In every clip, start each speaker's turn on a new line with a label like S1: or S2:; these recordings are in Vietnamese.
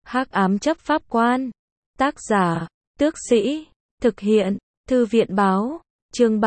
S1: Hắc ám chấp pháp quan. Tác giả, Tước Sĩ. Thực hiện, Thư viện báo. Chương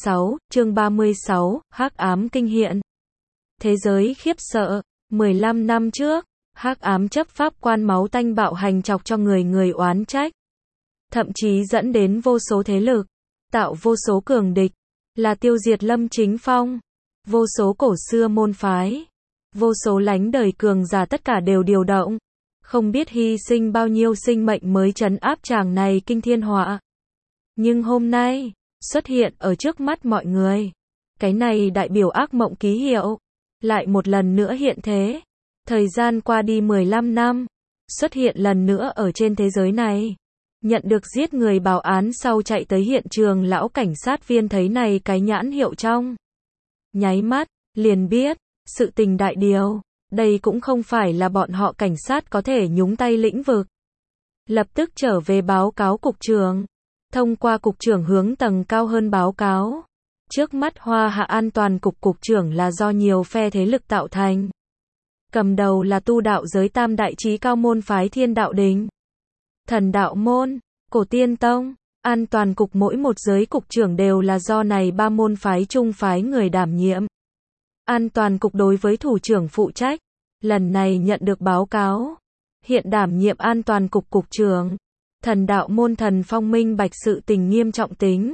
S1: 36, Hắc ám kinh hiện. Thế giới khiếp sợ. 15 năm trước, hắc ám chấp pháp quan máu tanh bạo hành chọc cho người oán trách. Thậm chí dẫn đến vô số thế lực, tạo vô số cường địch, là tiêu diệt Lâm Chính Phong. Vô số cổ xưa môn phái, vô số lánh đời cường giả tất cả đều điều động. Không biết hy sinh bao nhiêu sinh mệnh mới trấn áp tràng này kinh thiên họa. Nhưng hôm nay, xuất hiện ở trước mắt mọi người. Cái này đại biểu ác mộng ký hiệu, lại một lần nữa hiện thế. Thời gian qua đi 15 năm, xuất hiện lần nữa ở trên thế giới này. Nhận được giết người báo án sau chạy tới hiện trường, lão cảnh sát viên thấy này cái nhãn hiệu trong nháy mắt, liền biết, sự tình đại điều, đây cũng không phải là bọn họ cảnh sát có thể nhúng tay lĩnh vực. Lập tức trở về báo cáo cục trưởng, thông qua cục trưởng hướng tầng cao hơn báo cáo. Trước mắt Hoa Hạ An toàn cục cục trưởng là do nhiều phe thế lực tạo thành. Cầm đầu là tu đạo giới tam đại chí cao môn phái Thiên Đạo Đình, Thần Đạo Môn, Cổ Tiên Tông. An toàn cục mỗi một giới cục trưởng đều là do này ba môn phái chung phái người đảm nhiệm. An toàn cục đối với thủ trưởng phụ trách, lần này nhận được báo cáo, hiện đảm nhiệm an toàn cục cục trưởng. Thần Đạo Môn Thần Phong minh bạch sự tình nghiêm trọng tính.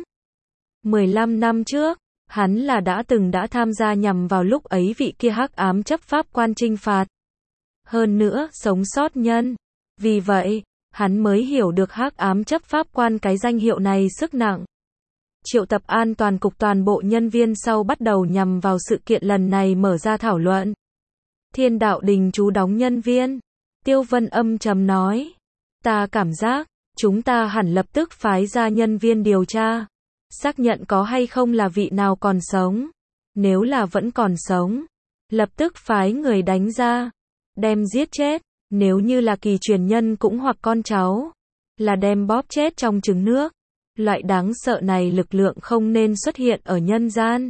S1: 15 năm trước, hắn là đã tham gia nhằm vào lúc ấy vị kia hắc ám chấp pháp quan trinh phạt. Hơn nữa, sống sót nhân. Vì vậy, hắn mới hiểu được hắc ám chấp pháp quan cái danh hiệu này sức nặng. Triệu tập an toàn cục toàn bộ nhân viên sau bắt đầu nhằm vào sự kiện lần này mở ra thảo luận. Thiên Đạo Đình trú đóng nhân viên. Tiêu Vân âm trầm nói. Ta cảm giác, chúng ta hẳn lập tức phái ra nhân viên điều tra. Xác nhận có hay không là vị nào còn sống. Nếu là vẫn còn sống, lập tức phái người đánh ra, đem giết chết. Nếu như là kỳ truyền nhân cũng hoặc con cháu, là đem bóp chết trong trứng nước. Loại đáng sợ này lực lượng không nên xuất hiện ở nhân gian.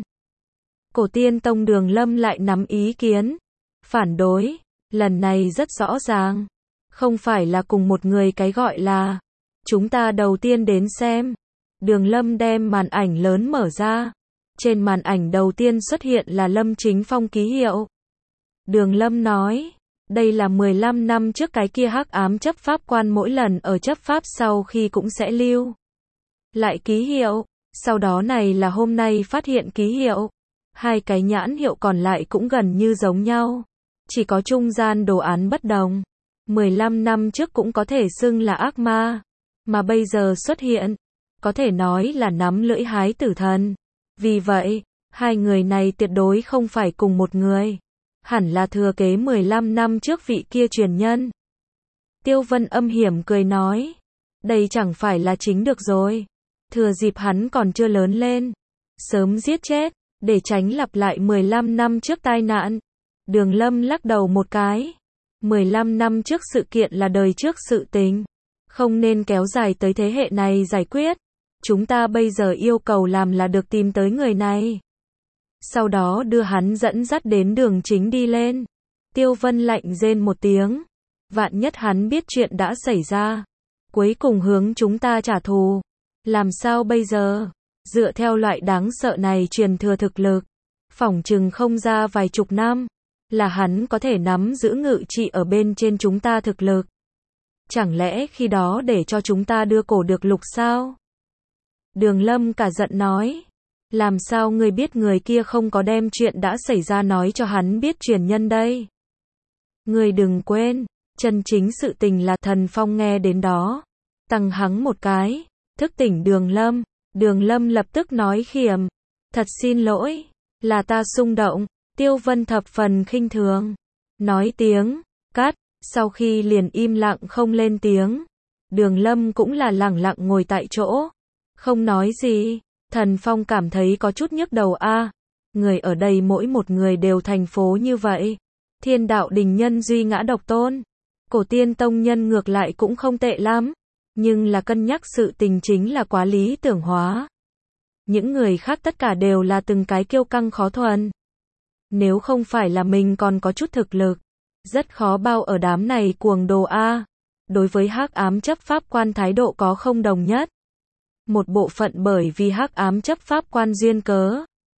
S1: Cổ Tiên Tông Đường Lâm lại nắm ý kiến, phản đối. Lần này rất rõ ràng, không phải là cùng một người cái gọi là. Chúng ta đầu tiên đến xem. Đường Lâm đem màn ảnh lớn mở ra. Trên màn ảnh đầu tiên xuất hiện là Lâm Chính Phong ký hiệu. Đường Lâm nói, đây là 15 năm trước cái kia hắc ám chấp pháp quan mỗi lần ở chấp pháp sau khi cũng sẽ lưu lại ký hiệu. Sau đó này là hôm nay phát hiện ký hiệu. Hai cái nhãn hiệu còn lại cũng gần như giống nhau, chỉ có trung gian đồ án bất đồng. 15 năm trước cũng có thể xưng là ác ma, mà bây giờ xuất hiện, có thể nói là nắm lưỡi hái tử thần. Vì vậy, hai người này tuyệt đối không phải cùng một người. Hẳn là thừa kế 15 năm trước vị kia truyền nhân. Tiêu Vân âm hiểm cười nói. Đây chẳng phải là chính được rồi. Thừa dịp hắn còn chưa lớn lên, sớm giết chết, để tránh lặp lại 15 năm trước tai nạn. Đường Lâm lắc đầu một cái. 15 năm trước sự kiện là đời trước sự tình, không nên kéo dài tới thế hệ này giải quyết. Chúng ta bây giờ yêu cầu làm là được tìm tới người này, sau đó đưa hắn dẫn dắt đến đường chính đi lên. Tiêu Vân lạnh rên một tiếng. Vạn nhất hắn biết chuyện đã xảy ra, cuối cùng hướng chúng ta trả thù. Làm sao bây giờ? Dựa theo loại đáng sợ này truyền thừa thực lực, phỏng chừng không ra vài chục năm, là hắn có thể nắm giữ ngự trị ở bên trên chúng ta thực lực. Chẳng lẽ khi đó để cho chúng ta đưa cổ được lục sao? Đường Lâm cả giận nói. Làm sao ngươi biết người kia không có đem chuyện đã xảy ra nói cho hắn biết truyền nhân đây? Ngươi đừng quên, chân chính sự tình là Thần Phong nghe đến đó. Tăng hắng một cái, thức tỉnh Đường Lâm. Đường Lâm lập tức nói khiểm. Thật xin lỗi, là ta xung động. Tiêu Vân thập phần khinh thường. Nói tiếng, cắt, sau khi liền im lặng không lên tiếng. Đường Lâm cũng là lẳng lặng ngồi tại chỗ, không nói gì. Thần Phong cảm thấy có chút nhức đầu a. Người ở đây mỗi một người đều thành phố như vậy. Thiên Đạo Đình nhân duy ngã độc tôn. Cổ Tiên Tông nhân ngược lại cũng không tệ lắm. Nhưng là cân nhắc sự tình chính là quá lý tưởng hóa. Những người khác tất cả đều là từng cái kiêu căng khó thuần. Nếu không phải là mình còn có chút thực lực, rất khó bao ở đám này cuồng đồ a. đối với hắc ám chấp pháp quan thái độ có không đồng nhất. Một bộ phận bởi vì hắc ám chấp pháp quan duyên cớ,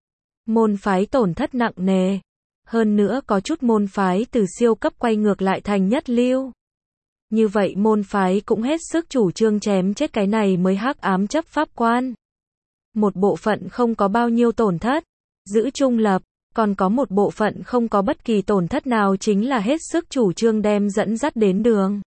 S1: môn phái tổn thất nặng nề. Hơn nữa có chút môn phái từ siêu cấp quay ngược lại thành nhất lưu. Như vậy môn phái cũng hết sức chủ trương chém chết cái này mới hắc ám chấp pháp quan. Một bộ phận không có bao nhiêu tổn thất, giữ trung lập, còn có một bộ phận không có bất kỳ tổn thất nào chính là hết sức chủ trương đem dẫn dắt đến đường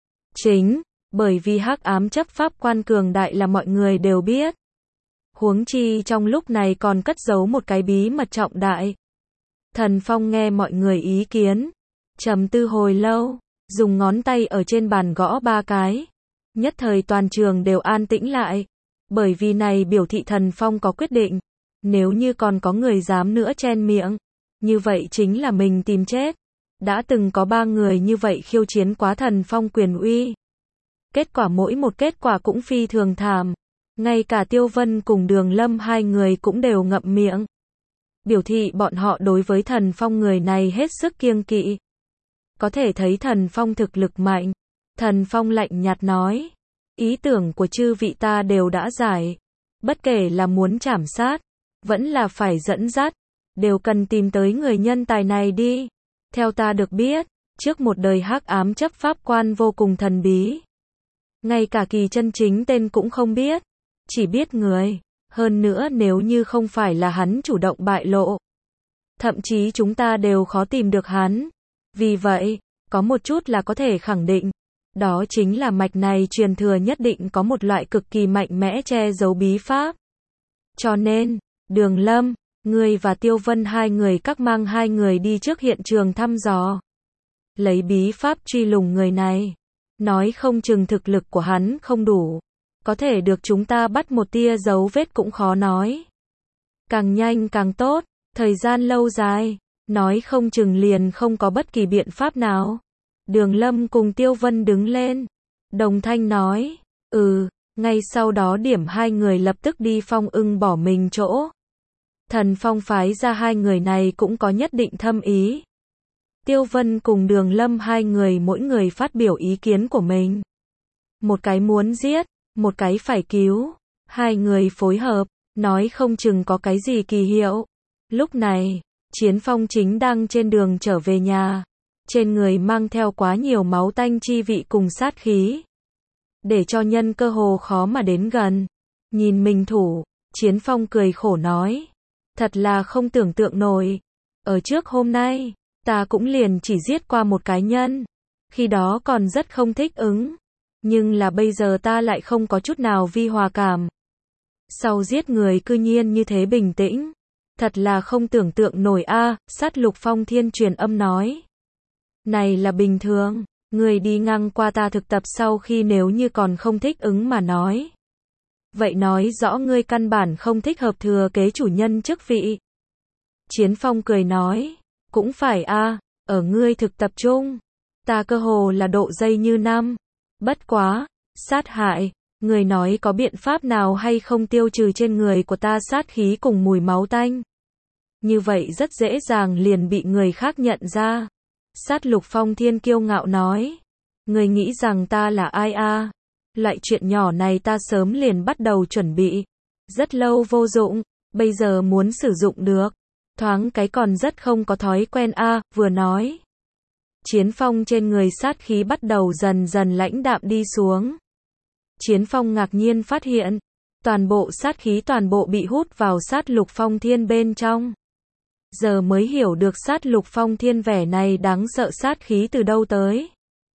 S1: chính, bởi vì hắc ám chấp pháp quan cường đại là mọi người đều biết. Huống chi trong lúc này còn cất giấu một cái bí mật trọng đại. Thần Phong nghe mọi người ý kiến, trầm tư hồi lâu, dùng ngón tay ở trên bàn gõ 3 cái. Nhất thời toàn trường đều an tĩnh lại, bởi vì này biểu thị Thần Phong có quyết định. Nếu như còn có người dám nữa chen miệng, như vậy chính là mình tìm chết. Đã từng có 3 người như vậy khiêu chiến quá Thần Phong quyền uy. Kết quả mỗi một kết quả cũng phi thường thảm. Ngay cả Tiêu Vân cùng Đường Lâm hai người cũng đều ngậm miệng. Biểu thị bọn họ đối với Thần Phong người này hết sức kiêng kỵ. Có thể thấy Thần Phong thực lực mạnh. Thần Phong lạnh nhạt nói. Ý tưởng của chư vị ta đều đã giải. Bất kể là muốn trảm sát, vẫn là phải dẫn dắt, đều cần tìm tới người nhân tài này đi. Theo ta được biết, trước một đời hắc ám chấp pháp quan vô cùng thần bí. Ngay cả kỳ chân chính tên cũng không biết. Chỉ biết người. Hơn nữa nếu như không phải là hắn chủ động bại lộ, thậm chí chúng ta đều khó tìm được hắn. Vì vậy, có một chút là có thể khẳng định, đó chính là mạch này truyền thừa nhất định có một loại cực kỳ mạnh mẽ che giấu bí pháp. Cho nên, Đường Lâm, ngươi và Tiêu Vân hai người các mang hai người đi trước hiện trường thăm dò. Lấy bí pháp truy lùng người này. Nói không chừng thực lực của hắn không đủ. Có thể được chúng ta bắt một tia dấu vết cũng khó nói. Càng nhanh càng tốt, thời gian lâu dài, nói không chừng liền không có bất kỳ biện pháp nào. Đường Lâm cùng Tiêu Vân đứng lên. Đồng thanh nói, ngay sau đó điểm hai người lập tức đi Phong Ưng bỏ mình chỗ. Thần Phong phái ra hai người này cũng có nhất định thâm ý. Tiêu Vân cùng Đường Lâm hai người mỗi người phát biểu ý kiến của mình. Một cái muốn giết, một cái phải cứu. Hai người phối hợp, nói không chừng có cái gì kỳ hiệu. Lúc này, Chiến Phong chính đang trên đường trở về nhà. Trên người mang theo quá nhiều máu tanh chi vị cùng sát khí. Để cho nhân cơ hồ khó mà đến gần. Nhìn mình thủ, Chiến Phong cười khổ nói. Thật là không tưởng tượng nổi. Ở trước hôm nay, ta cũng liền chỉ giết qua một cái nhân. Khi đó còn rất không thích ứng. Nhưng là bây giờ ta lại không có chút nào vi hòa cảm. Sau giết người cư nhiên như thế bình tĩnh. Thật là không tưởng tượng nổi a. Sát Lục Phong Thiên truyền âm nói. Này là bình thường. Người đi ngang qua ta thực tập sau khi nếu như còn không thích ứng mà nói. Vậy nói rõ ngươi căn bản không thích hợp thừa kế chủ nhân chức vị. Chiến Phong cười nói. Cũng phải a, ở ngươi thực tập trung. Ta cơ hồ là độ dây như năm. Bất quá, sát hại, người nói có biện pháp nào hay không tiêu trừ trên người của ta sát khí cùng mùi máu tanh. Như vậy rất dễ dàng liền bị người khác nhận ra. Sát Lục Phong Thiên kiêu ngạo nói. Người nghĩ rằng ta là ai a? Loại chuyện nhỏ này ta sớm liền bắt đầu chuẩn bị. Rất lâu vô dụng, bây giờ muốn sử dụng được. Thoáng cái còn rất không có thói quen a. Vừa nói. Chiến Phong trên người sát khí bắt đầu dần dần lãnh đạm đi xuống. Chiến Phong ngạc nhiên phát hiện, toàn bộ sát khí toàn bộ bị hút vào Sát Lục Phong Thiên bên trong. Giờ mới hiểu được Sát Lục Phong Thiên vẻ này đáng sợ sát khí từ đâu tới.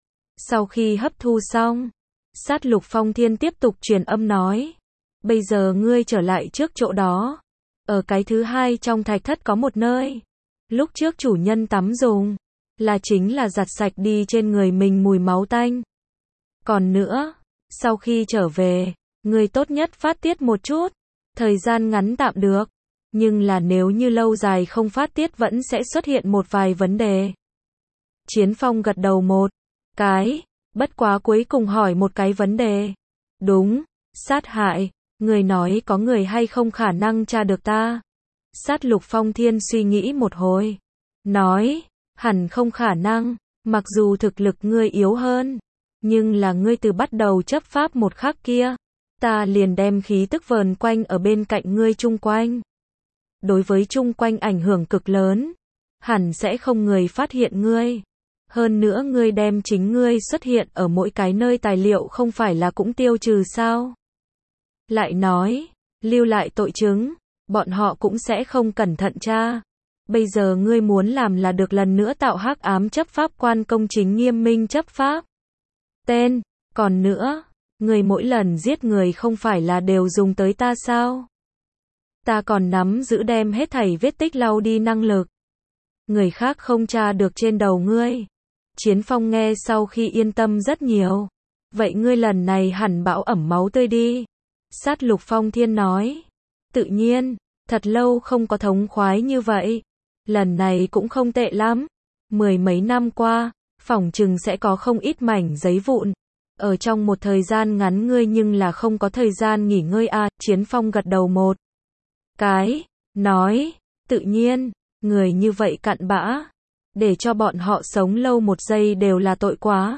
S1: Sau khi hấp thu xong, Sát Lục Phong Thiên tiếp tục truyền âm nói. Bây giờ ngươi trở lại trước chỗ đó. Ở cái thứ hai trong thạch thất có một nơi. Lúc trước chủ nhân tắm dùng. Là chính là giặt sạch đi trên người mình mùi máu tanh. Còn nữa, sau khi trở về, ngươi tốt nhất phát tiết một chút. Thời gian ngắn tạm được. Nhưng là nếu như lâu dài không phát tiết vẫn sẽ xuất hiện một vài vấn đề. Chiến Phong gật đầu một cái. Bất quá cuối cùng hỏi một cái vấn đề. Đúng, sát hại. Người nói có người hay không khả năng tra được ta. Sát Lục Phong Thiên suy nghĩ một hồi. Nói, hẳn không khả năng. Mặc dù thực lực ngươi yếu hơn. Nhưng là ngươi từ bắt đầu chấp pháp một khắc kia, ta liền đem khí tức vờn quanh ở bên cạnh ngươi chung quanh. Đối với chung quanh ảnh hưởng cực lớn, hẳn sẽ không người phát hiện ngươi. Hơn nữa ngươi đem chính ngươi xuất hiện ở mỗi cái nơi tài liệu không phải là cũng tiêu trừ sao? Lại nói, lưu lại tội chứng, bọn họ cũng sẽ không cẩn thận tra. Bây giờ ngươi muốn làm là được lần nữa tạo hắc ám chấp pháp quan công chính nghiêm minh chấp pháp. Tên, còn nữa, ngươi mỗi lần giết người không phải là đều dùng tới ta sao? Ta còn nắm giữ đem hết thảy vết tích lau đi năng lực. Người khác không tra được trên đầu ngươi. Chiến Phong nghe sau khi yên tâm rất nhiều. Vậy ngươi lần này hẳn bão ẩm máu tươi đi. Sát Lục Phong Thiên nói. Tự nhiên, thật lâu không có thống khoái như vậy. Lần này cũng không tệ lắm. 10 mấy năm qua, phỏng chừng sẽ có không ít mảnh giấy vụn. Ở trong một thời gian ngắn ngươi nhưng là không có thời gian nghỉ ngơi à, Chiến Phong gật đầu một cái, nói, tự nhiên, người như vậy cặn bã, để cho bọn họ sống lâu một giây đều là tội quá.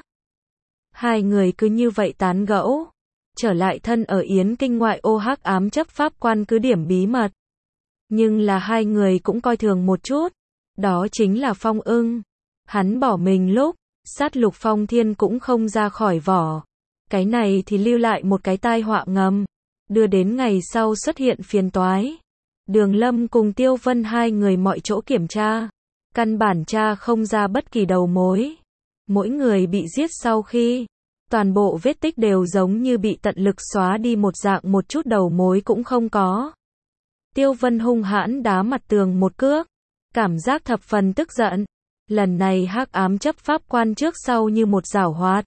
S1: Hai người cứ như vậy tán gẫu, trở lại thân ở Yến Kinh ngoại ô hắc ám chấp pháp quan cứ điểm bí mật. Nhưng là hai người cũng coi thường một chút, đó chính là Phong Ưng. Hắn bỏ mình lúc, Sát Lục Phong Thiên cũng không ra khỏi vỏ. Cái này thì lưu lại một cái tai họa ngầm, đưa đến ngày sau xuất hiện phiền toái. Đường Lâm cùng Tiêu Vân hai người mọi chỗ kiểm tra, căn bản tra không ra bất kỳ đầu mối. Mỗi người bị giết sau khi, toàn bộ vết tích đều giống như bị tận lực xóa đi một dạng, một chút đầu mối cũng không có. Tiêu Vân hung hãn đá mặt tường một cước, cảm giác thập phần tức giận. Lần này hắc ám chấp pháp quan trước sau như một giảo hoạt.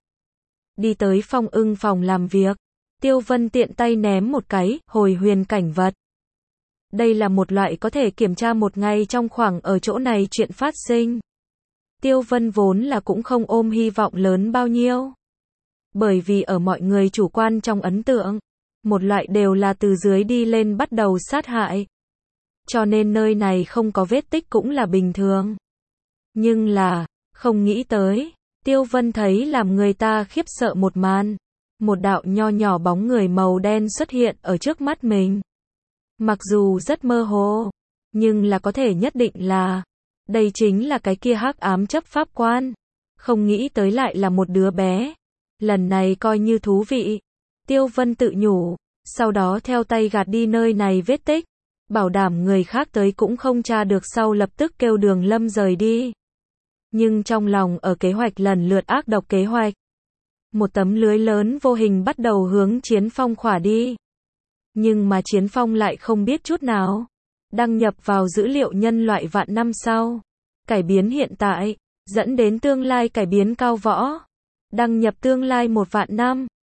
S1: Đi tới Phong Ưng phòng làm việc, Tiêu Vân tiện tay ném một cái hồi huyền cảnh vật. Đây là một loại có thể kiểm tra một ngày trong khoảng ở chỗ này chuyện phát sinh. Tiêu Vân vốn là cũng không ôm hy vọng lớn bao nhiêu. Bởi vì ở mọi người chủ quan trong ấn tượng, một loại đều là từ dưới đi lên bắt đầu sát hại. Cho nên nơi này không có vết tích cũng là bình thường. Nhưng là, không nghĩ tới, Tiêu Vân thấy làm người ta khiếp sợ một màn. Một đạo nho nhỏ bóng người màu đen xuất hiện ở trước mắt mình. Mặc dù rất mơ hồ, nhưng là có thể nhất định là, đây chính là cái kia hắc ám chấp pháp quan. Không nghĩ tới lại là một đứa bé. Lần này coi như thú vị. Tiêu Vân tự nhủ, sau đó theo tay gạt đi nơi này vết tích. Bảo đảm người khác tới cũng không tra được, sau lập tức kêu Đường Lâm rời đi. Nhưng trong lòng ở kế hoạch lần lượt ác độc kế hoạch. Một tấm lưới lớn vô hình bắt đầu hướng Chiến Phong khỏa đi. Nhưng mà Chiến Phong lại không biết chút nào. Đăng nhập vào dữ liệu nhân loại vạn năm sau. Cải biến hiện tại, dẫn đến tương lai cải biến cao võ. Đăng nhập tương lai 1 vạn năm.